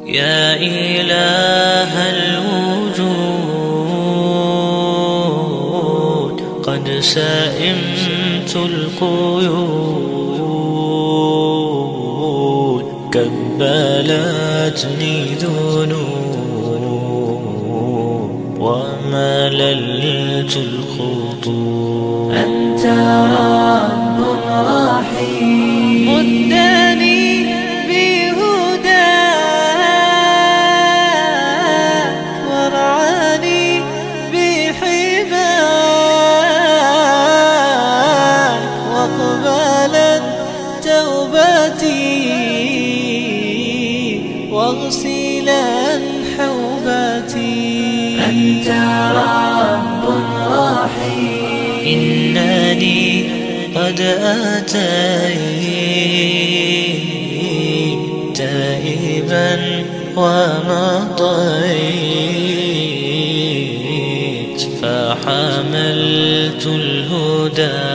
يا إله الوجود قد سئمت القيود كبلتني ذنوب ومللت الخطوب. أنت رب رحيم مدني بهداك وارعاني بحماك واقبلا توبتي واغسلا حوبتي. أنت رب رحيم إنني قد أتيت تائبا ومضيت فحملت الهدى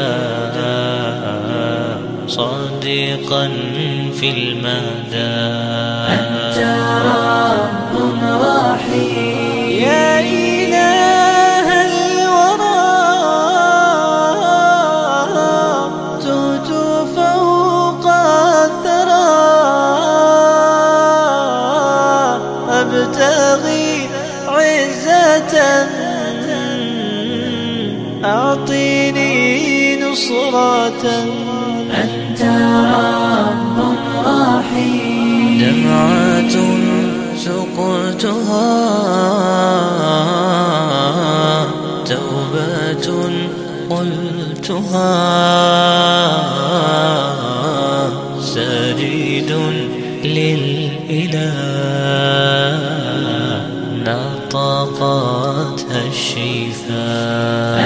صادقا في المدى. أنت رب رحيم يا إله الورى تهت فوق الثرى أبتغي عزة أعطيني نصرة. أنت رب رحيم دمعة سقتها توبة قلتها سجيد للإله نطقتها الشفاء.